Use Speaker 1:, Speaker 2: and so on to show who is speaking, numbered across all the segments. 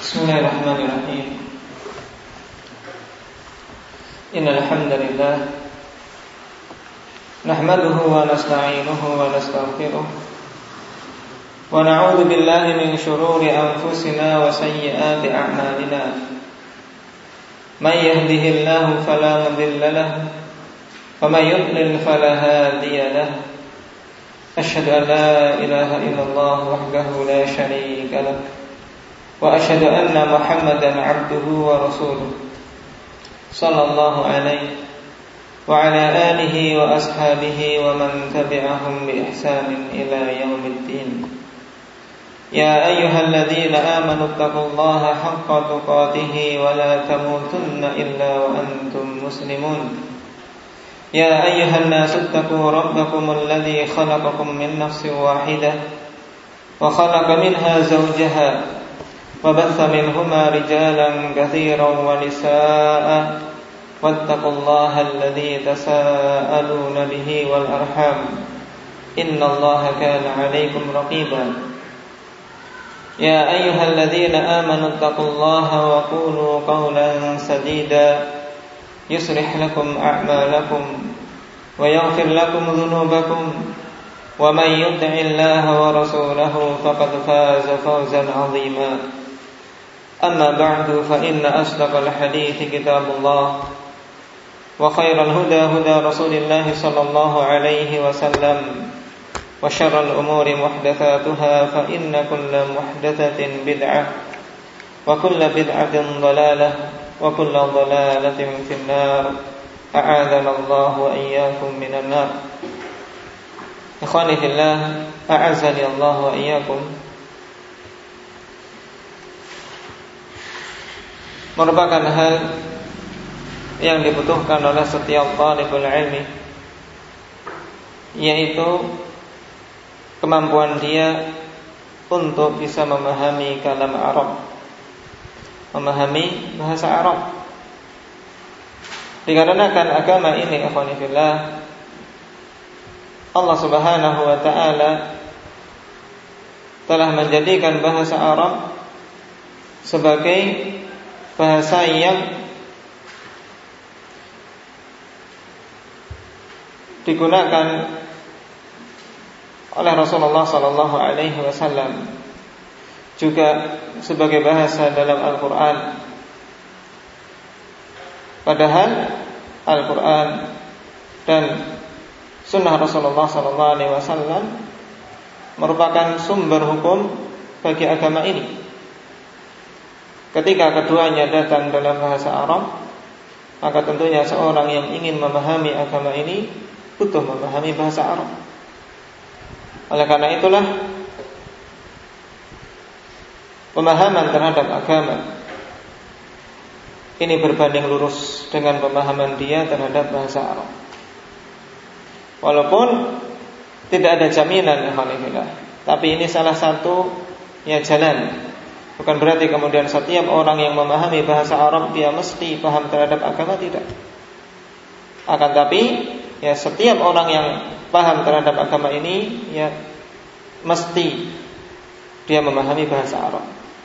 Speaker 1: Bismillahirrahmanirrahim. Innal hamdalillah nahmaduhu wa nasta'inuhu wa nastaghfiruh wa na'udzu billahi min shururi anfusina wa sayyiati a'malina. May yahdihillahu fala mudilla lahu wa may yudlil fala hadiya lahu. Asyhadu an la ilaha illallah wahdahu la syarika lahu wa asyhadu anna Muhammadan 'abduhu wa rasuluh sallallahu alaihi wa ala alihi wa ashabihi wa man tabi'ahum bi ihsanin ila yaumiddin. Ya ayyuhalladzina amanu taqullaha haqqa tuqatih wa la tamutunna illa wa antum muslimun. Ya ayyuhan nasu taqu rabbakumul ladzi khalaqakum min nafsin wahidah wa khalaqa minha zawjaha وبث منهما رجالا كثيرا ونساء واتقوا الله الذي تساءلون به والأرحام إن الله كان عليكم رقيبا. يا أيها الذين آمنوا اتقوا الله وقولوا قولا سديدا يصلح لكم أعمالكم ويغفر لكم ذنوبكم ومن يطع الله ورسوله فقد فاز فوزا عظيما. أما بعد فإن أصدق الحديث كتاب الله وخير الهدى هدى رسول الله صلى الله عليه وسلم وشر الأمور محدثاتها فإن كل محدثة بدعة وكل بدعة ضلالة وكل ضلالة في النار أعاذنا الله وإياكم من النار. إخواني في الله أعزني الله وإياكم. Merupakan hal yang dibutuhkan oleh setiap talibul ilmi, yaitu kemampuan dia untuk bisa memahami kalam Arab, memahami bahasa Arab. Dikarenakan agama ini, ikhwani fillah, Allah Subhanahu wa ta'ala telah menjadikan bahasa Arab sebagai bahasa yang digunakan oleh Rasulullah sallallahu alaihi wasallam, juga sebagai bahasa dalam Al-Qur'an. Padahal Al-Qur'an dan sunnah Rasulullah sallallahu alaihi wasallam merupakan sumber hukum bagi agama ini. Ketika keduanya datang dalam bahasa Arab, maka tentunya seorang yang ingin memahami agama ini butuh memahami bahasa Arab. Oleh karena itulah pemahaman terhadap agama ini berbanding lurus dengan pemahaman dia terhadap bahasa Arab. Walaupun tidak ada jaminan, alhamdulillah, tapi ini salah satu jalan. Bukan berarti kemudian setiap orang yang memahami bahasa Arab dia mesti paham terhadap agama, tidak. Akan tapi setiap orang yang paham terhadap agama ini mesti dia memahami bahasa Arab.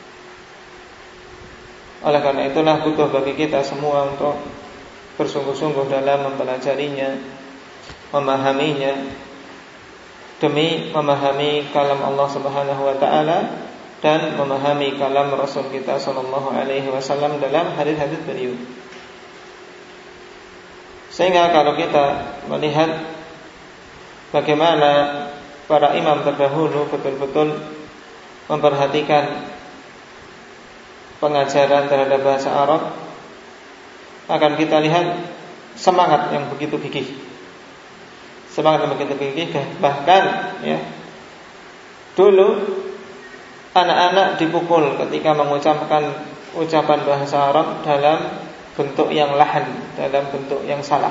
Speaker 1: Oleh karena itulah butuh bagi kita semua untuk bersungguh-sungguh dalam mempelajarinya, memahaminya, demi memahami kalam Allah Subhanahu wa ta'ala dan memahami kalam Rasul kita sallallahu alaihi wasallam dalam hadis-hadis beliau. Sehingga kalau kita melihat bagaimana para imam terdahulu betul-betul memperhatikan pengajaran terhadap bahasa Arab, akan kita lihat semangat yang begitu gigih. Semangat yang begitu gigih, bahkan dulu anak-anak dipukul ketika mengucapkan ucapan bahasa Arab dalam bentuk yang lahan, dalam bentuk yang salah.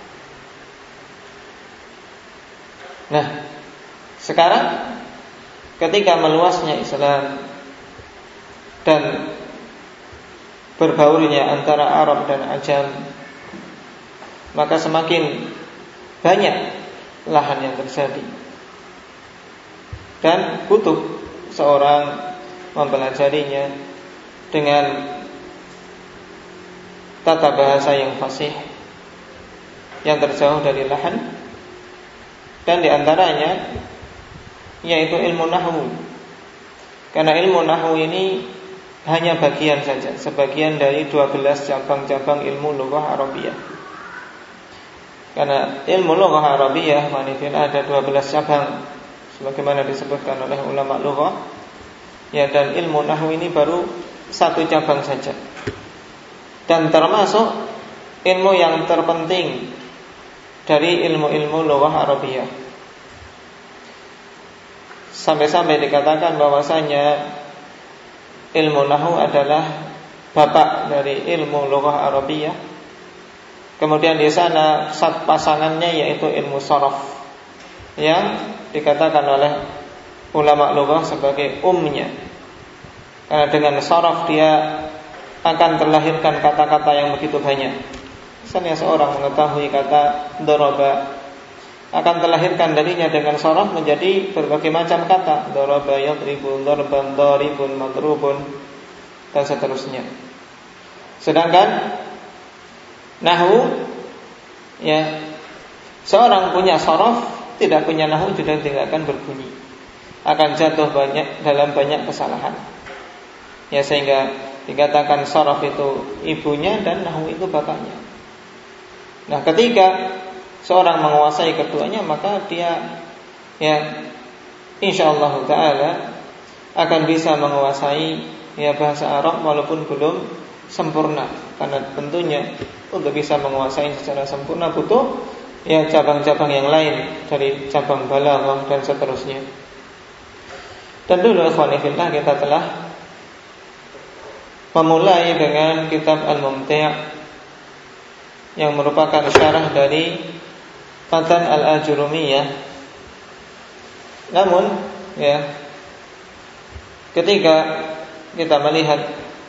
Speaker 1: Nah, sekarang ketika meluasnya Islam dan berbaurnya antara Arab dan Ajam, maka semakin banyak lahan yang terjadi dan butuh seorang mempelajarinya, dengan tata bahasa yang fasih, yang terjauh dari lahan, dan diantaranya yaitu ilmu nahwu. Karena ilmu nahwu ini hanya bagian saja, sebagian dari 12 cabang-cabang ilmu lughah Arabiyah. Karena ilmu lughah Arabiyah ada 12 cabang, sebagaimana disebutkan oleh ulama lughah. Ya, dan ilmu nahwu ini baru satu cabang saja, dan termasuk ilmu yang terpenting dari ilmu-ilmu lughah Arabiyah. Sampai-sampai dikatakan bahwasanya ilmu nahwu adalah bapak dari ilmu lughah Arabiyah. Kemudian di sana pasangannya yaitu ilmu sharaf, yang dikatakan oleh ulama lughah sebagai umnya. Karena dengan sharaf dia akan terlahirkan kata-kata yang begitu banyak. Misalnya seorang mengetahui kata daraba, akan terlahirkan darinya dengan sharaf menjadi berbagai macam kata. Daraba yadribu, darban, daribun, madrubun, dan seterusnya. Sedangkan nahwu, ya, seorang punya sharaf tidak punya nahwu juga tidak akan berbunyi, akan jatuh dalam banyak kesalahan. Ya, sehingga dikatakan sharaf itu ibunya dan nahwu itu bapaknya. Nah, ketika seorang menguasai keduanya, maka dia, ya, insyaallah taala akan bisa menguasai, ya, bahasa Arab walaupun belum sempurna. Karena tentunya untuk bisa menguasai secara sempurna butuh, ya, cabang-cabang yang lain dari cabang balaghah dan seterusnya. Dan dulu ikhwani fillah kita telah memulai dengan kitab Al-Mumti' yang merupakan syarah dari Matan Al-Ajurumiyah. Namun, ya, ketika kita melihat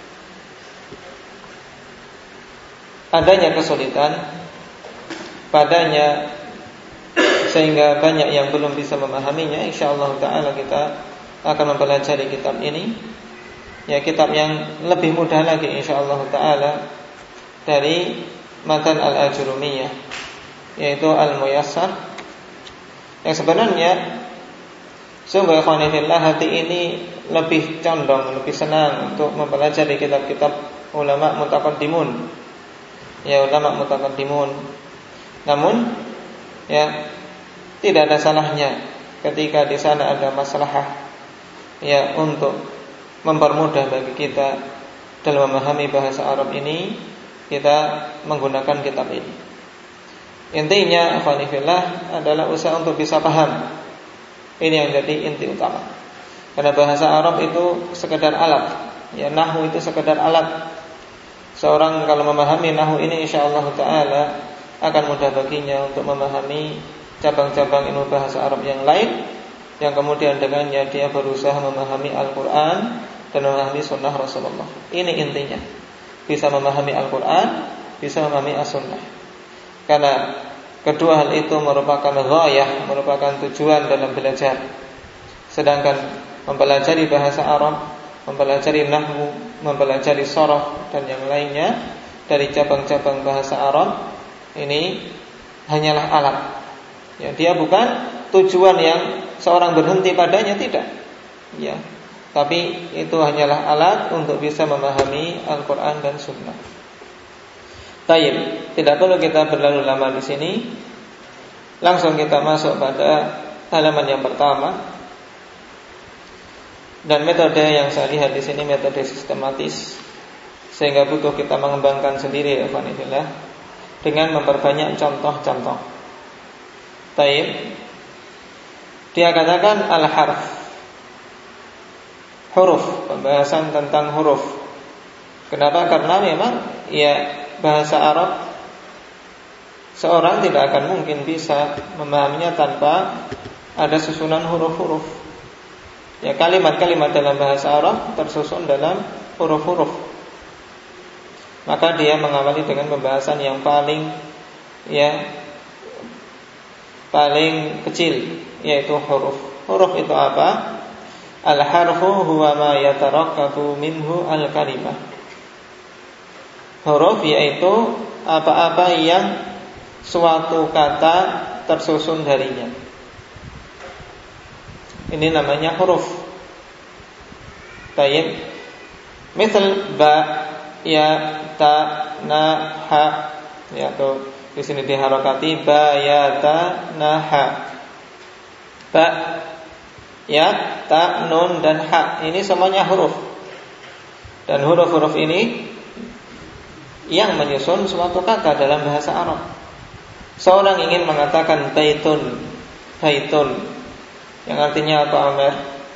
Speaker 1: adanya kesulitan padanya sehingga banyak yang belum bisa memahaminya, insyaallah taala kita akan mempelajari kitab ini, ya, kitab yang lebih mudah lagi insyaallah taala dari Matan Al-Ajurumiyah, yaitu Al-Muyassar, yang sebenarnya sungguh ikhwani fillah hati ini lebih condong, lebih senang untuk mempelajari kitab-kitab ulama mutaqaddimun, ya, ulama mutaqaddimun. Namun, ya, tidak ada salahnya ketika di sana ada maslahah, ya, untuk mempermudah bagi kita dalam memahami bahasa Arab ini, kita menggunakan kitab ini. Intinya akhwani fillah adalah usaha untuk bisa paham. Ini yang jadi inti utama. Karena bahasa Arab itu sekedar alat, ya, nahwu itu sekedar alat. Seorang kalau memahami nahwu ini, insyaallah taala akan mudah baginya untuk memahami cabang-cabang ilmu bahasa Arab yang lain, yang kemudian dengannya dia berusaha memahami Al-Quran dan memahami sunnah Rasulullah. Ini intinya, bisa memahami Al-Quran, bisa memahami As-Sunnah. Karena kedua hal itu merupakan ghayah, merupakan tujuan dalam belajar. Sedangkan mempelajari bahasa Arab, mempelajari nahwu, mempelajari sharaf dan yang lainnya dari cabang-cabang bahasa Arab, ini hanyalah alat. Ya, dia bukan tujuan yang seorang berhenti padanya, tidak. Ya, tapi itu hanyalah alat untuk bisa memahami Al-Quran dan Sunnah. Tayyib, tidak perlu kita berlalu lama di sini. Langsung kita masuk pada halaman yang pertama. Dan metode yang saya lihat di sini metode sistematis, sehingga butuh kita mengembangkan sendiri, alhamdulillah, dengan memperbanyak contoh-contoh. Tayyib, dia katakan al-harf, huruf, pembahasan tentang huruf. Kenapa? Karena memang, ya, bahasa Arab seorang tidak akan mungkin bisa memahaminya tanpa ada susunan huruf-huruf. Ya, kalimat-kalimat dalam bahasa Arab tersusun dalam huruf-huruf. Maka dia mengawali dengan pembahasan yang paling kecil, yaitu huruf. Huruf itu apa? Al-harfu huwa ma yatarakkabu minhu al-kalimah. Huruf yaitu apa-apa yang suatu kata tersusun darinya. Ini namanya huruf. Baik. Misal ba, ya, ta, na, ha. Ya, tuh di sini diharokati ba, ya, ta, na, ha. Ba, ya, ta, nun dan ha. Ini semuanya huruf. Dan huruf-huruf ini yang menyusun suatu kata dalam bahasa Arab. Seorang ingin mengatakan baitun, baitun, yang artinya apa, Amir?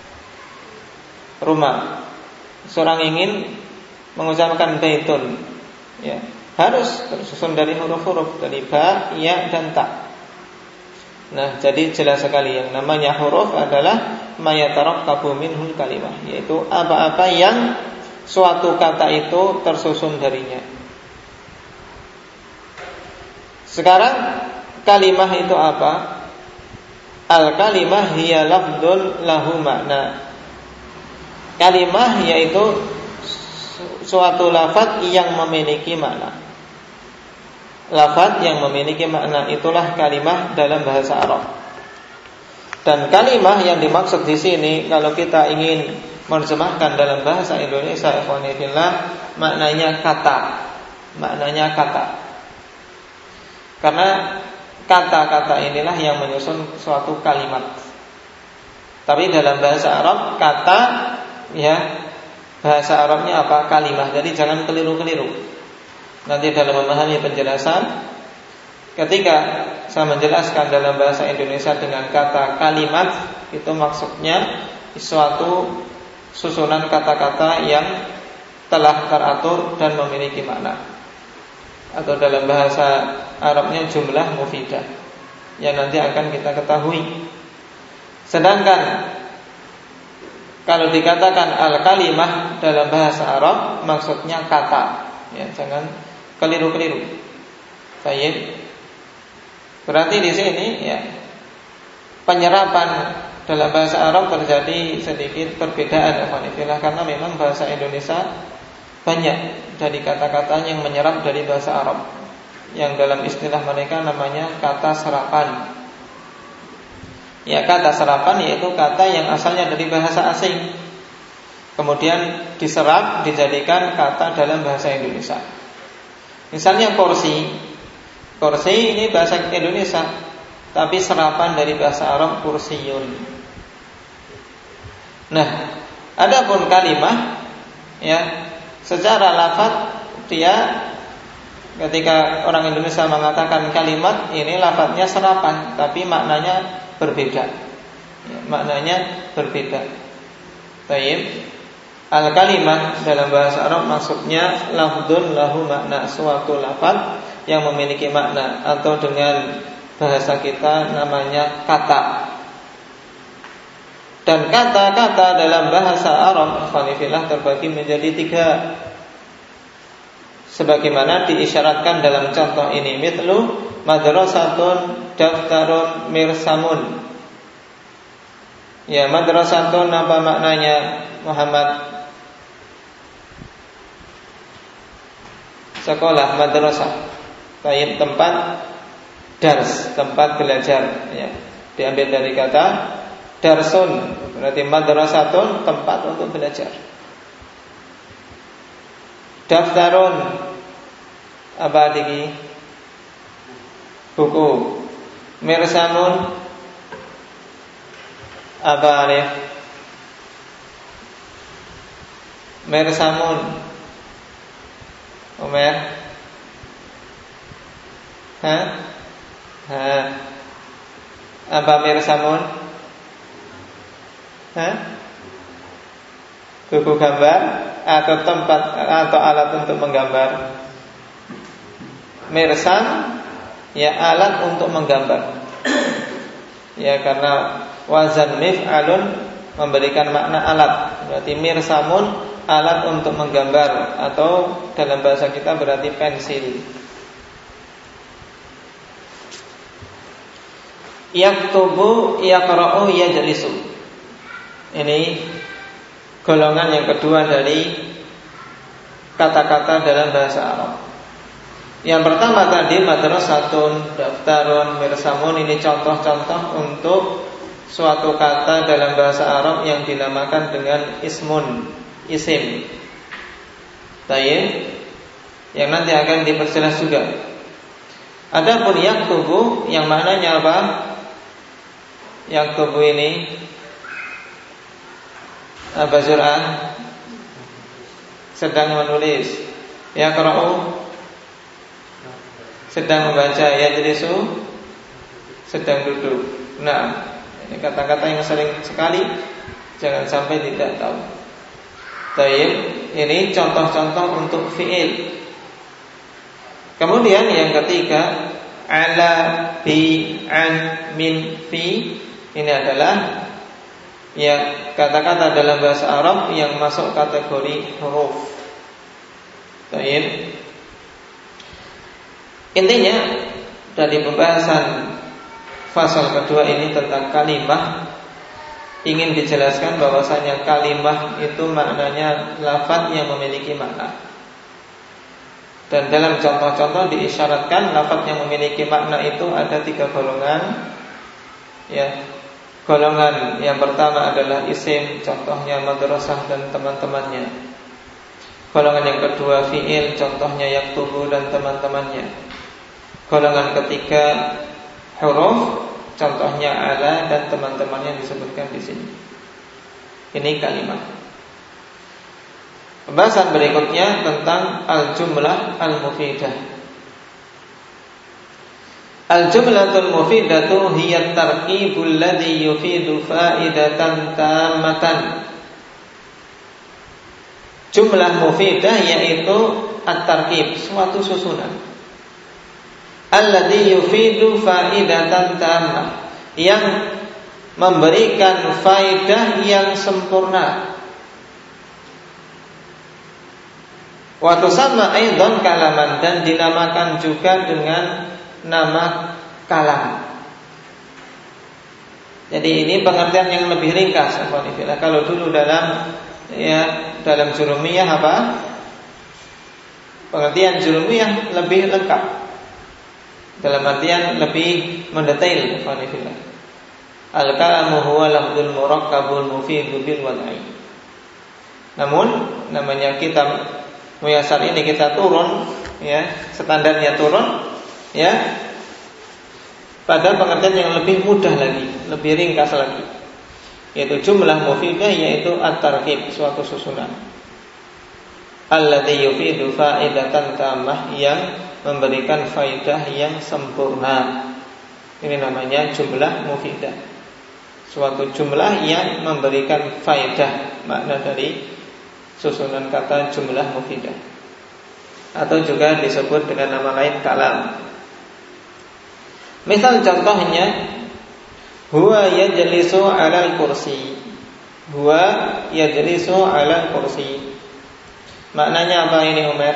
Speaker 1: Rumah. Seorang ingin mengucapkan baitun, ya, harus tersusun dari huruf-huruf, dari ba, ya, dan ta. Nah, jadi jelas sekali yang namanya huruf adalah ma yatarakkabu minhul kalimah, yaitu apa-apa yang suatu kata itu tersusun darinya. Sekarang kalimah itu apa? Al-kalimah hiya lafdzun lahu makna. Kalimah yaitu suatu lafaz yang memiliki makna. Lafaz yang memiliki makna itulah kalimah dalam bahasa Arab. Dan kalimah yang dimaksud di sini kalau kita ingin menerjemahkan dalam bahasa Indonesia, ikhwani fillah, maknanya kata. Maknanya kata. Karena kata-kata inilah yang menyusun suatu kalimat. Tapi dalam bahasa Arab kata, ya, bahasa Arabnya apa? Kalimah. Jadi jangan keliru-keliru. Nanti dalam memahami penjelasan, ketika saya menjelaskan dalam bahasa Indonesia dengan kata kalimat, itu maksudnya suatu susunan kata-kata yang telah teratur dan memiliki makna. Atau dalam bahasa Arabnya jumlah mufidah, yang nanti akan kita ketahui. Sedangkan kalau dikatakan al-kalimah dalam bahasa Arab maksudnya kata. Ya, jangan keliru-keliru. Baik. Berarti di sini, ya, penyerapan dalam bahasa Arab terjadi sedikit perbedaan, karena memang bahasa Indonesia banyak dari kata-kata yang menyerap dari bahasa Arab, yang dalam istilah mereka namanya kata serapan. Ya, kata serapan yaitu kata yang asalnya dari bahasa asing, kemudian diserap dijadikan kata dalam bahasa Indonesia. Misalnya kursi. Kursi ini bahasa Indonesia, tapi serapan dari bahasa Arab kursiyun. Nah, adapun kalimah, ya, secara lafaz dia, ketika orang Indonesia mengatakan kalimat, ini lafaznya serapan, tapi maknanya berbeda. Ya, maknanya berbeda. Baik. Al-kalimah dalam bahasa Arab maksudnya lafdzun lahu makna, suatu lafaz yang memiliki makna, atau dengan bahasa kita namanya kata. Dan kata-kata dalam bahasa Arab terbagi menjadi 3, sebagaimana diisyaratkan dalam contoh ini. Mithlu madrasatun, daftarun, mirsamun. Ya, madrasatun apa maknanya, Muhammad? Sekolah, madrasah. Baik, tempat dars, tempat belajar, ya. Diambil dari kata darsun, berarti madrasatun, tempat untuk belajar. Daftarun apa lagi? Buku. Mirsamun apa, Arif? Mirsamun Umar? Apa mirsamun? Buku gambar atau tempat atau alat untuk menggambar. Mirsam, ya, alat untuk menggambar. Ya, karena wazan mif'alun memberikan makna alat. Berarti mirsamun alat untuk menggambar, atau dalam bahasa kita berarti pensil. Yaktubu, yaqra'u, yajlisu. Ini golongan yang kedua dari kata-kata dalam bahasa Arab. Yang pertama tadi madrasatun, daftarun, mirsamun, ini contoh-contoh untuk suatu kata dalam bahasa Arab yang dinamakan dengan ismun, isim. Baik, yang nanti akan diperjelas juga. Adapun yaktubu yang maknanya apa? Yaktubu ini apa Zur'an? Sedang menulis. Yaqra'u sedang membaca. Yajlisu sedang duduk. Nah, ini kata-kata yang sering sekali jangan sampai tidak tahu. Baik, ini contoh-contoh untuk fi'il. Kemudian yang ketiga, ala, bi, an, min, fi. Ini adalah ya kata-kata dalam bahasa Arab yang masuk kategori huruf. Baik. Intinya dari pembahasan fasal kedua ini tentang kalimah, ingin dijelaskan bahwasanya kalimah itu maknanya lafaz yang memiliki makna. Dan dalam contoh-contoh diisyaratkan lafaz yang memiliki makna itu ada 3 golongan. Ya, golongan yang pertama adalah isim, contohnya madrasah dan teman-temannya. Golongan yang kedua fi'il, contohnya yaktubu dan teman-temannya. Golongan ketiga huruf, contohnya ala dan teman-temannya disebutkan di sini. Ini kalimat. Pembahasan berikutnya tentang al-jumlah al-mufidah. Al-jumlatul mufidatu hiya at-tarkibul ladzi yufidu fa'idatan tammatan. Jumlah mufidah yaitu at-tarkib, suatu susunan. Alladzi yufidu fa'idatan tammah, yang memberikan faidah yang sempurna. Wa tusamma aidan kalaman, dan dinamakan juga dengan nama kalam. Jadi ini pengertian yang lebih ringkas. Kalau dulu dalam jurumiyah apa? Pengertian jurumiyah lebih lengkap, dalam artian lebih mendetail. Al-kalamu huwa lafdzul murakkabul mufidu bil wad'i. Namun namanya kitab Muyasar ini kita turun, ya, standarnya turun, ya, pada pengertian yang lebih mudah lagi, lebih ringkas lagi, yaitu jumlah mufidah, yaitu at-tarkib, suatu susunan. Alladzi yufidu fa'idatan tammah, yang memberikan faidah yang sempurna. Ini namanya jumlah mufidah, suatu jumlah yang memberikan faidah. Makna dari susunan kata jumlah mufidah, atau juga disebut dengan nama lain kalam. Misal contohnya, huwa yajlisu 'alal kursi. Huwa yajlisu 'alal kursi. Maknanya apa ini, Umar?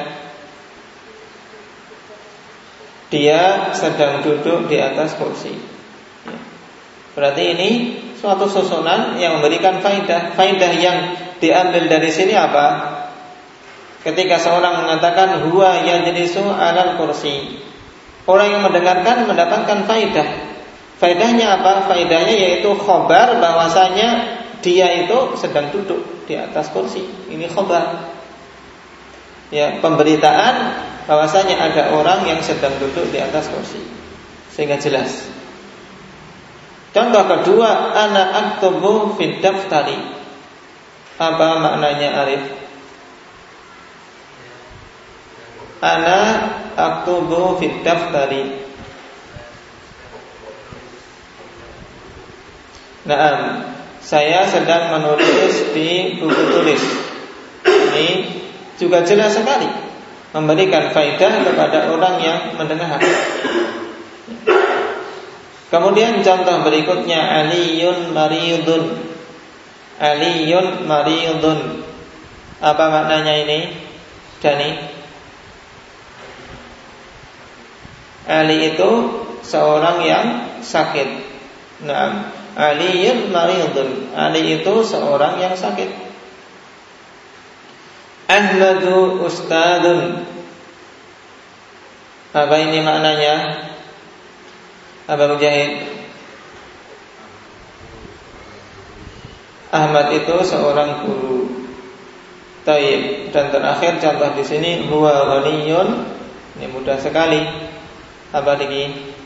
Speaker 1: Dia sedang duduk di atas kursi. Berarti ini suatu susunan yang memberikan faidah. Faidah yang diambil dari sini apa? Ketika seorang mengatakan huwa yajlisu 'alal kursi, orang yang mendengarkan mendapatkan faidah. Faidahnya apa? Faidahnya yaitu khobar, bahwasanya dia itu sedang duduk di atas kursi. Ini khobar. Ya, pemberitaan bahwasanya ada orang yang sedang duduk di atas kursi, sehingga jelas. Contoh kedua, ana aktubu fid daftari. Apa maknanya, Arif? Ana aktubu fid daftari. Naam, saya sedang menulis di buku tulis. Ini juga jelas sekali memberikan faidah kepada orang yang mendengar. Kemudian contoh berikutnya, aliyun maridun. Aliyun maridun. Apa maknanya ini, Dani? Ali itu seorang yang sakit. Nah, aliyun maridun. Ali itu seorang yang sakit. Ahmadu ustadun. Apa ini maknanya? Apa Mujahid? Ahmad itu seorang guru. Taib. Dan terakhir contoh di sini huwa ghaniyun. Ini mudah sekali. Apa lagi?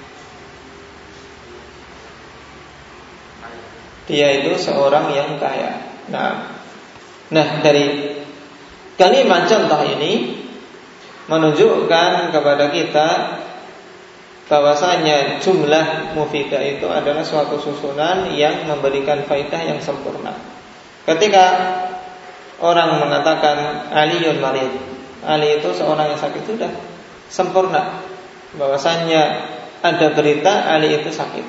Speaker 1: Dia itu seorang yang kaya. Nah, dari kalimat contoh ini menunjukkan kepada kita bahwasanya jumlah mufidah itu adalah suatu susunan yang memberikan faidah yang sempurna. Ketika orang mengatakan Aliyun marid, Ali itu seorang yang sakit, sudah sempurna bahwasanya ada berita Ali itu sakit,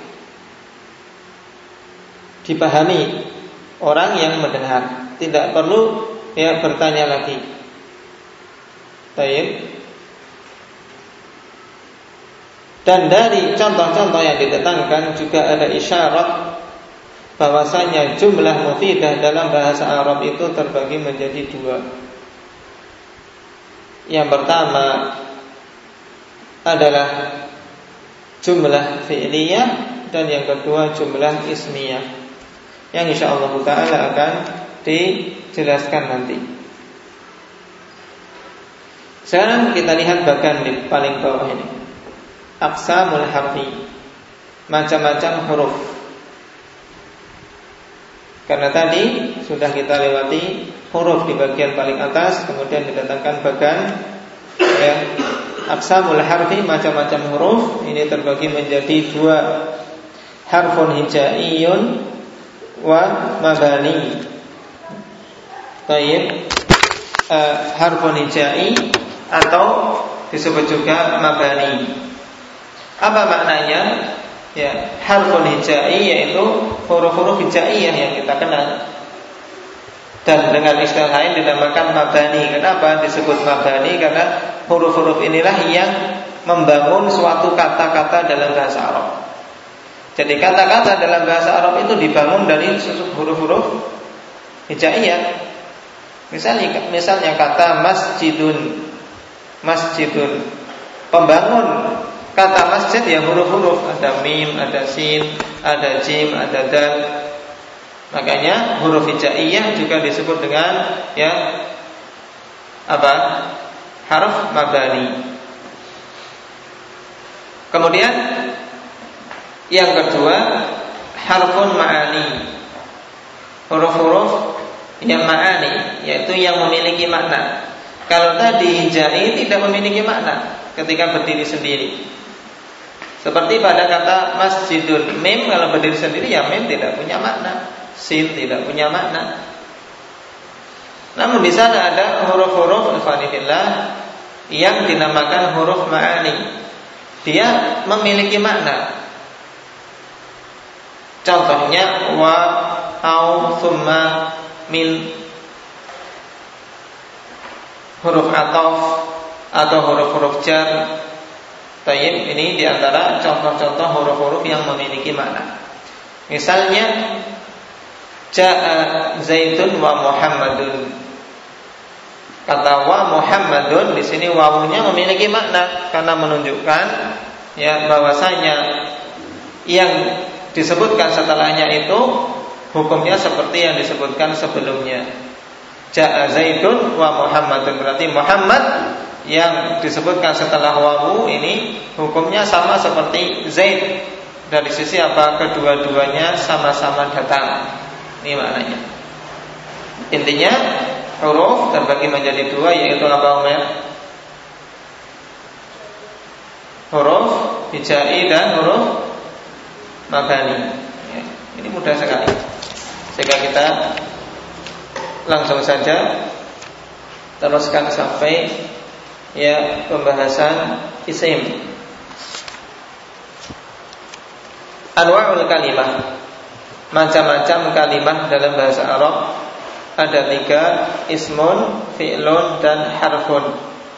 Speaker 1: dipahami orang yang mendengar, tidak perlu bertanya lagi. Baik. Dan dari contoh-contoh yang didatangkan juga ada isyarat bahwasanya jumlah mufidah dalam bahasa Arab itu terbagi menjadi dua. Yang pertama adalah jumlah fi'liyah dan yang kedua jumlah ismiyah, yang insyaallah ta'ala akan dijelaskan nanti. Sekarang kita lihat bagian di paling bawah ini, aqsamul harfi, macam-macam huruf. Karena tadi sudah kita lewati huruf di bagian paling atas, kemudian didatangkan bagian aqsamul harfi, macam-macam huruf. Ini terbagi menjadi dua, harfun hijaiyun wa mabani. Baik, harfun hijai atau disebut juga mabani. Apa maknanya? Harfun hijai yaitu huruf-huruf hijaiyah yang kita kenal, dan dengan istilah lain dinamakan mabani. Kenapa disebut mabani? Karena huruf-huruf inilah yang membangun suatu kata-kata dalam bahasa Arab. Jadi kata-kata dalam bahasa Arab itu dibangun dari huruf-huruf hijaiyah. Misalnya kata masjidun, masjidun, pembangun kata masjid ya huruf-huruf, ada mim, ada sin, ada jim, ada dal. Makanya huruf hijaiyah juga disebut dengan harf mabani. Kemudian yang kedua, harfun ma'ani, huruf-huruf yang ma'ani, yaitu yang memiliki makna. Kalau tadi hijai tidak memiliki makna ketika berdiri sendiri. Seperti pada kata masjidun, mim kalau berdiri sendiri ya mim tidak punya makna, sin tidak punya makna. Namun di sana ada huruf-huruf ikhwanillah yang dinamakan huruf ma'ani. Dia memiliki makna. Contohnya wa, au, thumma, min, huruf ataf atau huruf-huruf jar. Tayyib, ini diantara contoh-contoh huruf-huruf yang memiliki makna. Misalnya ja'a Zaidun wa Muhammadun. Kata wa Muhammadun di sini wawunya memiliki makna karena menunjukkan bahwasanya yang disebutkan setelahnya itu hukumnya seperti yang disebutkan sebelumnya. Ja'a Zaidun wa Muhammadun, berarti Muhammad yang disebutkan setelah wawu ini hukumnya sama seperti Zaid. Dari sisi apa? Kedua-duanya sama-sama datang. Ini maknanya. Intinya huruf terbagi menjadi dua, yaitu apa Umar? Huruf hijai dan huruf mabani. Ini mudah sekali. Sehingga kita langsung saja teruskan sampai pembahasan isim. Anwa'ul kalimah, macam-macam kalimat dalam bahasa Arab ada 3, ismun, fi'lun, dan harfun,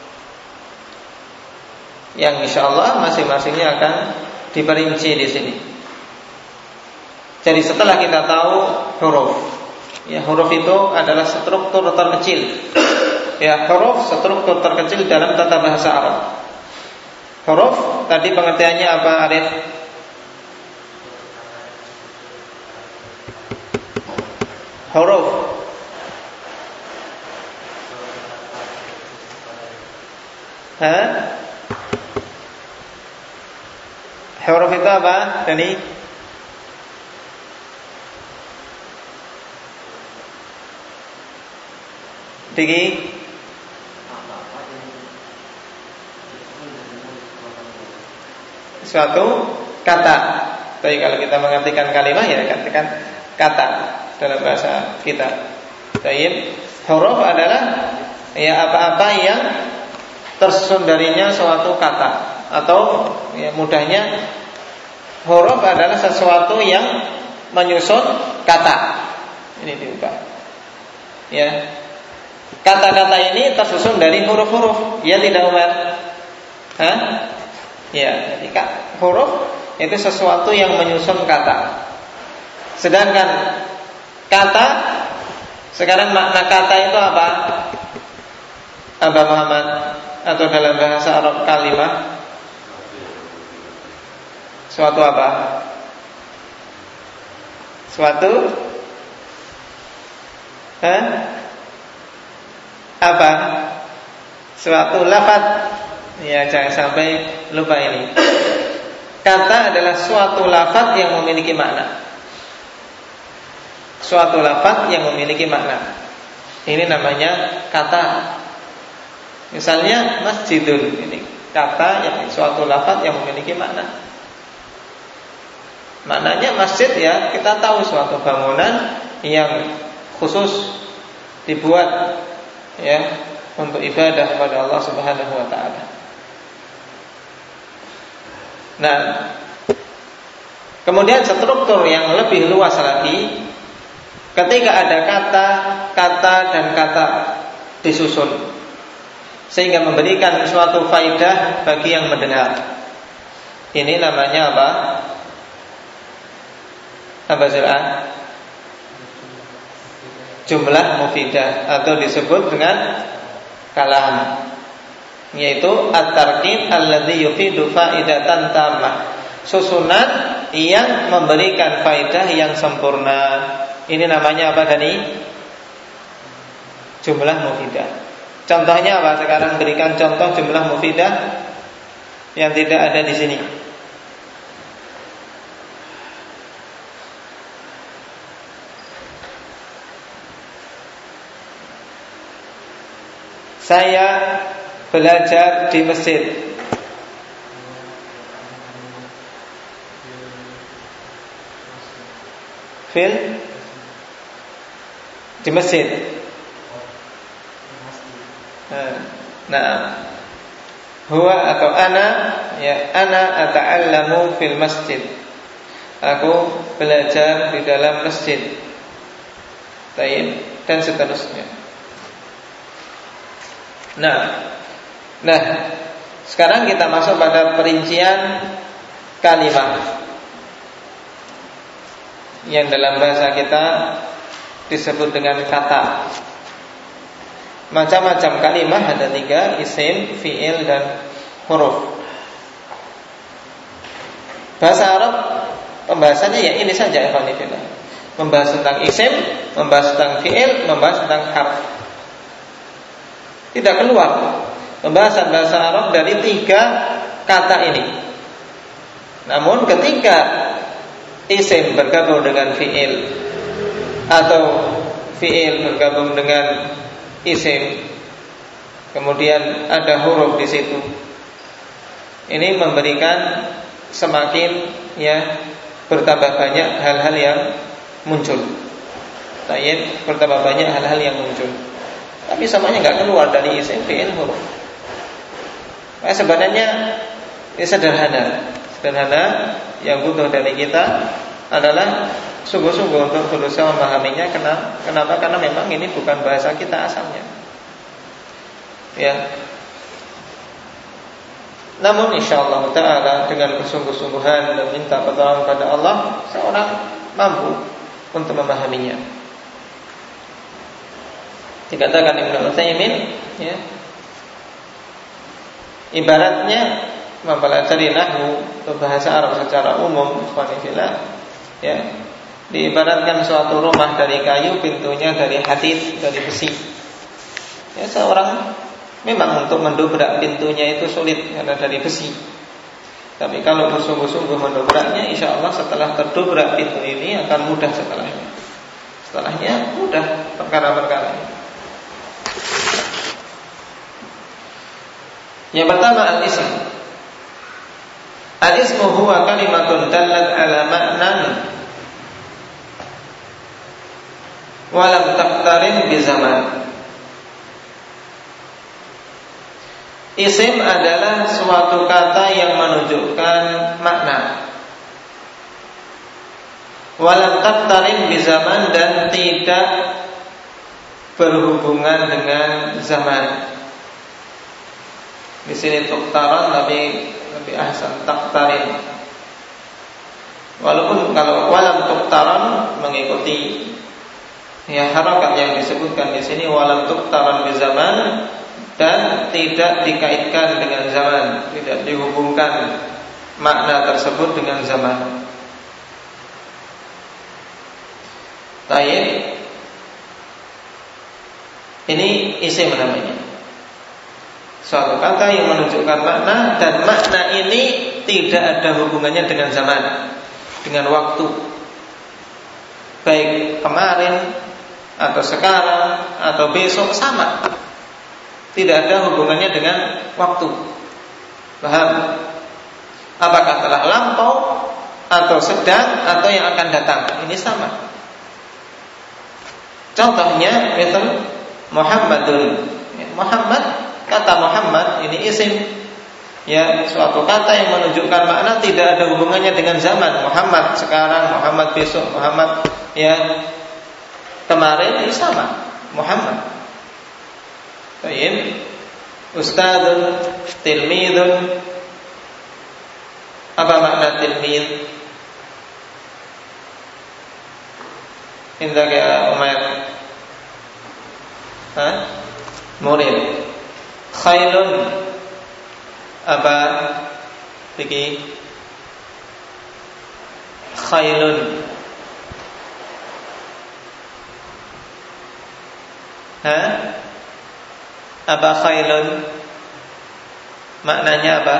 Speaker 1: yang insyaallah masing-masingnya akan diperinci di sini. Jadi setelah kita tahu huruf, huruf itu adalah struktur terkecil ya huruf struktur terkecil dalam tata bahasa Arab. Huruf tadi pengertiannya apa, Arif? Huruf huruf itu apa, Dani? Diki? Suatu kata. Tapi kalau kita mengartikan kalimat ya katakan kata dalam bahasa kita. Baik, huruf adalah ya apa-apa yang tersusun darinya suatu kata, atau ya mudahnya huruf adalah sesuatu yang menyusun kata. Ini diubah. Ya. Kata-kata ini tersusun dari huruf-huruf. Ya tidak, Umar? Ya, jadi huruf itu sesuatu yang menyusun kata. Sedangkan kata, sekarang makna kata itu apa? Abah Muhammad, atau dalam bahasa Arab kalimah suatu apa? Suatu apa? Suatu lafaz. Ya, jangan sampai lupa ini. Kata adalah suatu lafaz yang memiliki makna. Suatu lafaz yang memiliki makna. Ini namanya kata. Misalnya masjidun, ini kata yang suatu lafaz yang memiliki makna. Maknanya masjid ya, kita tahu suatu bangunan yang khusus dibuat ya untuk ibadah kepada Allah Subhanahu wa taala. Nah, kemudian struktur yang lebih luas lagi, ketika ada kata dan kata disusun sehingga memberikan suatu faidah bagi yang mendengar. Ini namanya apa? Apa Zir'ah? Jumlah mufidah, atau disebut dengan kalam, yaitu at-tarkib alladzi yufidu faidatan tammah, susunan yang memberikan faidah yang sempurna. Ini namanya apa tadi? Jumlah mufidah. Contohnya apa? Sekarang berikan contoh jumlah mufidah yang tidak ada di sini. Saya belajar di masjid. Di masjid. Nah, huwa atau ana, ya ana ata'allamu fil masjid. Aku belajar di dalam masjid. Dan seterusnya. Nah, sekarang kita masuk pada perincian kalimat yang dalam bahasa kita disebut dengan kata. Macam-macam kalimat ada 3, isim, fi'il, dan huruf. Bahasa Arab pembahasannya ya ini saja, ikhwanifillah. Membahas tentang isim, membahas tentang fi'il, membahas tentang harf. Tidak keluar pembahasan bahasa Arab dari 3 kata ini. Namun ketika isim bergabung dengan fi'il, atau fi'il bergabung dengan isim, kemudian ada huruf di situ, ini memberikan semakin ya bertambah banyak hal-hal yang muncul. Bertambah banyak hal-hal yang muncul. Tapi semuanya nggak keluar dari isim, fi'il, huruf. Sebenarnya ini sederhana. Yang butuh dari kita adalah sungguh-sungguh untuk berusaha memahaminya. Kenapa? Karena memang ini bukan bahasa kita asalnya. Ya. Namun insyaallah ta'ala dengan kesungguh-sungguhan dan minta pertolongan kepada Allah, seorang mampu untuk memahaminya. Dikatakan Ibnu Utsaimin, ya. Ibaratnya mempelajari nahwu atau bahasa Arab secara umum, ya, diibaratkan suatu rumah dari kayu, pintunya dari hadid, dari besi. Ya, seorang memang untuk mendobrak pintunya itu sulit karena dari besi. Tapi kalau bersungguh-sungguh mendobraknya, insya Allah setelah terdobrak pintu ini akan mudah setelahnya. Setelahnya mudah perkara-perkara ini. Yang pertama al-ism. Al-ismu huwa kalimatun dallat ala ma'nan wa lam taqtarin bi zaman. Isim adalah suatu kata yang menunjukkan makna. Wa lam taqtarin bi zaman, dan tidak berhubungan dengan zaman. Di sini tuktaran tapi lebih ahsan taktarin. Walaupun kalau walam tuktaran mengikuti ya harakat yang disebutkan di sini, walam tuktaran bi zaman, dan tidak dikaitkan dengan zaman, tidak dihubungkan makna tersebut dengan zaman. Tayyib. Ini isim namanya. Suatu kata yang menunjukkan makna, dan makna ini tidak ada hubungannya dengan zaman, dengan waktu, baik kemarin atau sekarang atau besok, sama. Tidak ada hubungannya dengan waktu. Paham? Apakah telah lampau atau sedang atau yang akan datang, ini sama. Contohnya itu Muhammadun. Muhammad, kata Muhammad ini isim, ya, suatu kata yang menunjukkan makna, tidak ada hubungannya dengan zaman. Muhammad sekarang, Muhammad besok, Muhammad ya kemarin, ini sama. Muhammad. Baik. Ustadzun, tilmidun. Apa makna tilmid? Indah ya Umair. Murid. Khailun, apa Fikih? Khailun, apa khailun? Maknanya apa?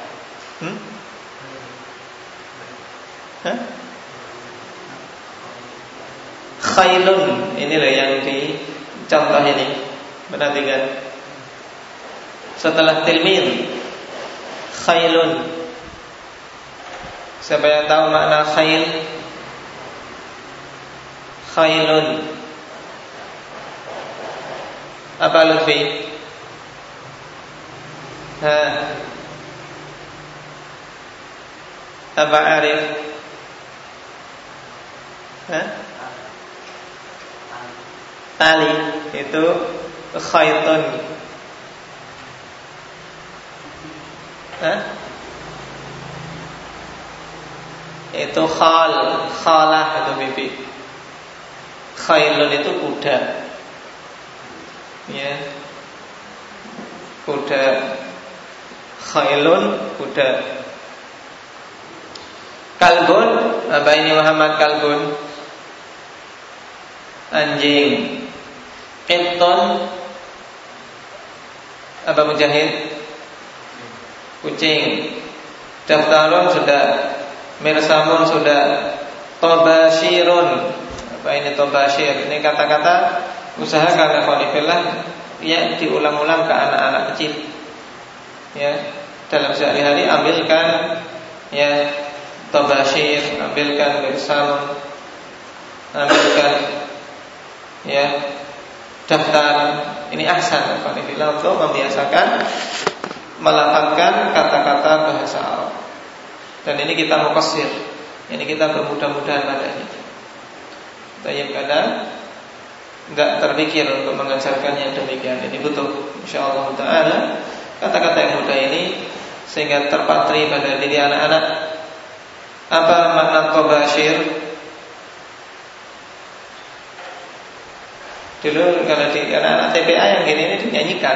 Speaker 1: Khailun, inilah yang di contoh ini. Perhatikan. Setelah tilmid, khailun. Siapa yang tahu makna khail? Khailun. Apa Lutfi? Apa Arif? Tali itu khaitun. Itu khalah itu bibi. Khailun itu kuda. Ya. Kuda. Khailun kuda. Kalbun, apa ini Muhammad kalbun? Anjing. Qitton, apa Mujahid? Kucing. Daftarun sudah, mirsamun sudah, tobashirun. Apa ini tobashir? Ini kata-kata usahakan ikhwanifillah ya diulang-ulang ke anak-anak kecil. Ya, dalam sehari-hari ambilkan ya tobashir, ambilkan mirsamun, ambilkan ya daftar. Ini ahsan ikhwanifillah untuk membiasakan melafalkan kata-kata bahasa Arab. Dan ini kita muqassir, ini kita bermudah-mudahan padanya. Tapi kadang enggak terpikir untuk mengajarkannya demikian. Ini butuh insyaallah taala kata-kata yang mudah ini sehingga terpatri pada diri anak-anak. Apa makna tobashir? Dulu kalau di anak-anak TPA yang gini ini dinyanyikan.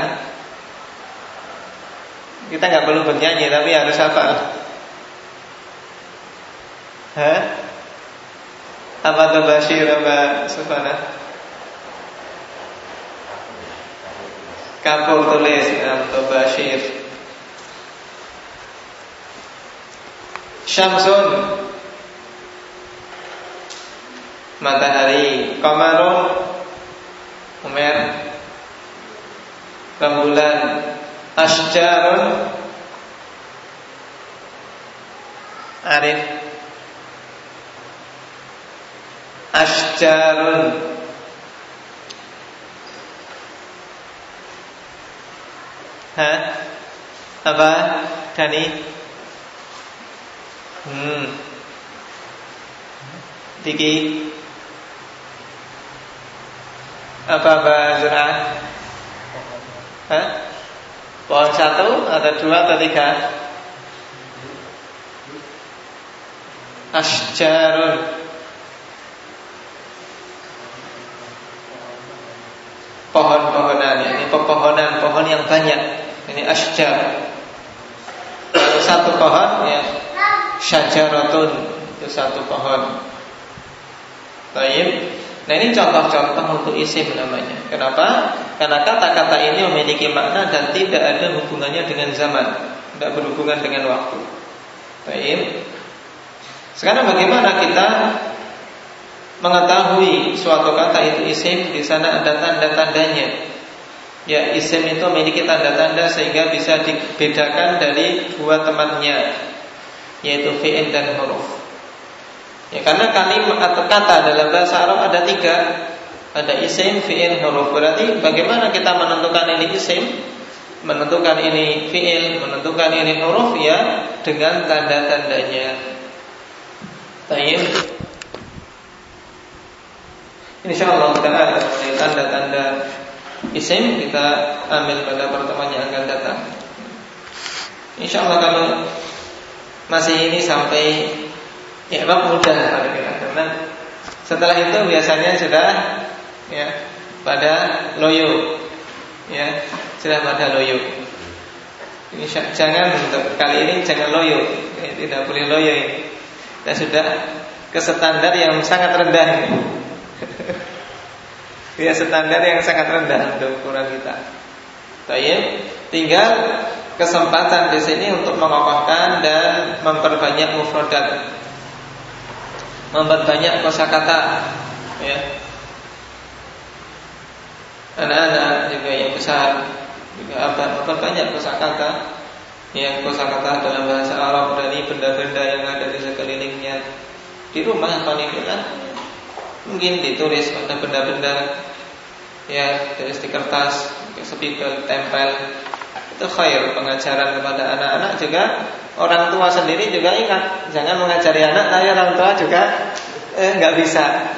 Speaker 1: Kita nggak perlu bernyanyi tapi harus hafal. Hah? Apa tuh Bashir apa Sufana? Kapur tulis atau Bashir. Syamsun, matahari. Qamarun, Umer, rembulan. Asjarun, Arif. Asjarun, apa Dani? Diki, apa Zura? Pohon 1 atau 2 atau 3? Asjarun, pohon-pohonan. Ini pepohonan, pohon yang banyak. Ini asjar. Kalau satu pohon ya syajaratun, itu satu pohon. Baik. Nah ini contoh-contoh untuk isim namanya. Kenapa? Karena kata-kata ini memiliki makna dan tidak ada hubungannya dengan zaman, tidak berhubungan dengan waktu. Baik. Sekarang bagaimana kita mengetahui suatu kata itu isim? Di sana ada tanda-tandanya. Ya, isim itu memiliki tanda-tanda sehingga bisa dibedakan dari dua temannya, yaitu fi'il dan huruf. Ya, karena kalimat atau kata dalam bahasa Arab ada 3. Ada isim, fi'il, huruf. Berarti bagaimana kita menentukan ini isim, menentukan ini fi'il, menentukan ini huruf? Ya, dengan tanda-tandanya. Baik. Insyaallah ta'ala tanda-tanda isim kita ambil pada pertemuan yang akan datang. Insyaallah kalau masih ini sampai ya mudah pada kita, karena setelah itu biasanya sudah ya pada loyo, ya sudah pada loyo. Ini jangan untuk kali ini jangan loyo, ya, tidak boleh loyo ini. Kita sudah ke standar yang sangat rendah ini. Ya standar yang sangat rendah untuk ukuran kita. Baik, tinggal kesempatan di sini untuk mengokohkan dan memperbanyak mufradat, memperbanyak kosakata. Ya. Anak-anak juga yang besar juga memperbanyak kosakata. Yang kosakata dalam bahasa Arab dari benda-benda yang ada di sekelilingnya. Di rumah panitia mungkin ditulis pada benda-benda ya, tulis di kertas, spidol, tempel. Itu khair pengajaran kepada anak-anak juga. Orang tua sendiri juga ingat, jangan mengajari anak tapi orang tua juga nggak bisa.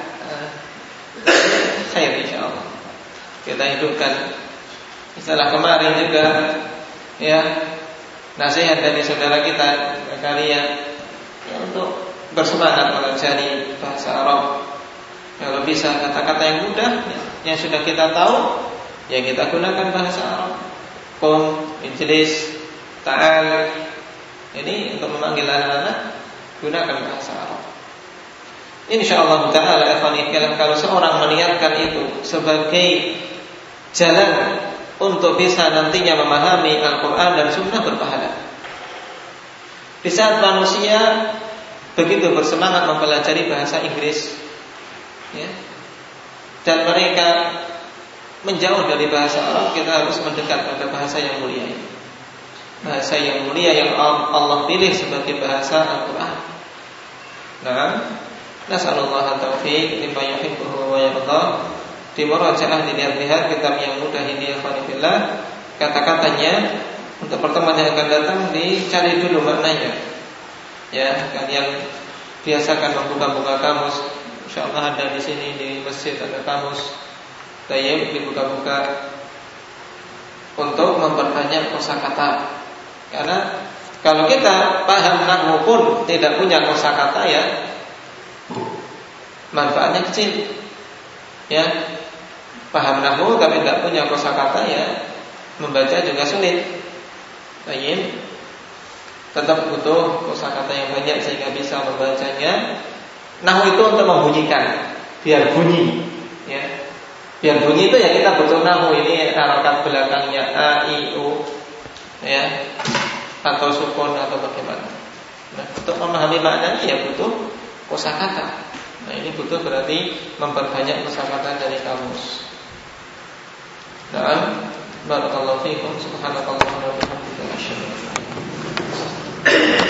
Speaker 1: Khair insyaallah. Kita hidupkan. Setelah kemarin juga ya nasihat dari saudara kita kalian ya, untuk bersemangat mengajari bahasa Arab. Kalau bisa kata-kata yang mudah yang sudah kita tahu, ya kita gunakan bahasa Arab. Qum, ijlis, ta'al. Ini untuk memanggil anak-anak gunakan bahasa Arab. Insyaallah ta'ala kalau seorang meniatkan itu sebagai jalan untuk bisa nantinya memahami Al-Quran dan Sunnah, berpahala. Di saat manusia begitu bersemangat mempelajari bahasa Inggris, ya, dan mereka menjauh dari bahasa Arab, kita harus mendekat pada bahasa yang mulia ini. Bahasa yang mulia yang Allah pilih sebagai bahasa Al-Quran. Nah, nasallallahu taufiq lima yuhibbuhu wa yarda. Di murajaah dilihat-lihat kitab yang mudah ini ya khonifillah, kata-katanya untuk pertemuan yang akan datang dicari dulu maknanya. Ya, kalian biasakan membuka-buka kamus. Insyaallah ada di sini di masjid ada kamus. Tayyib dibuka-buka untuk memperbanyak kosakata. Karena kalau kita paham nahwu pun tidak punya kosakata ya manfaatnya kecil. Ya. paham nahwu tapi tidak punya kosakata, ya membaca juga sulit. Baik, tetap butuh kosakata yang banyak sehingga bisa membacanya. Nahwu itu untuk membunyikan, biar bunyi, ya. Biar bunyi itu ya kita butuh nahwu. Ini harokat belakangnya a, i, u, ya, atau sukun atau bagaimana. Nah, untuk memahami maknanya ya butuh kosakata. Nah, ini butuh berarti memperbanyak kosakata dari kamus. Nah, barakallahu fiikum, subhanakallahumma wa bihamdika, asyhadu an la ilaha illa anta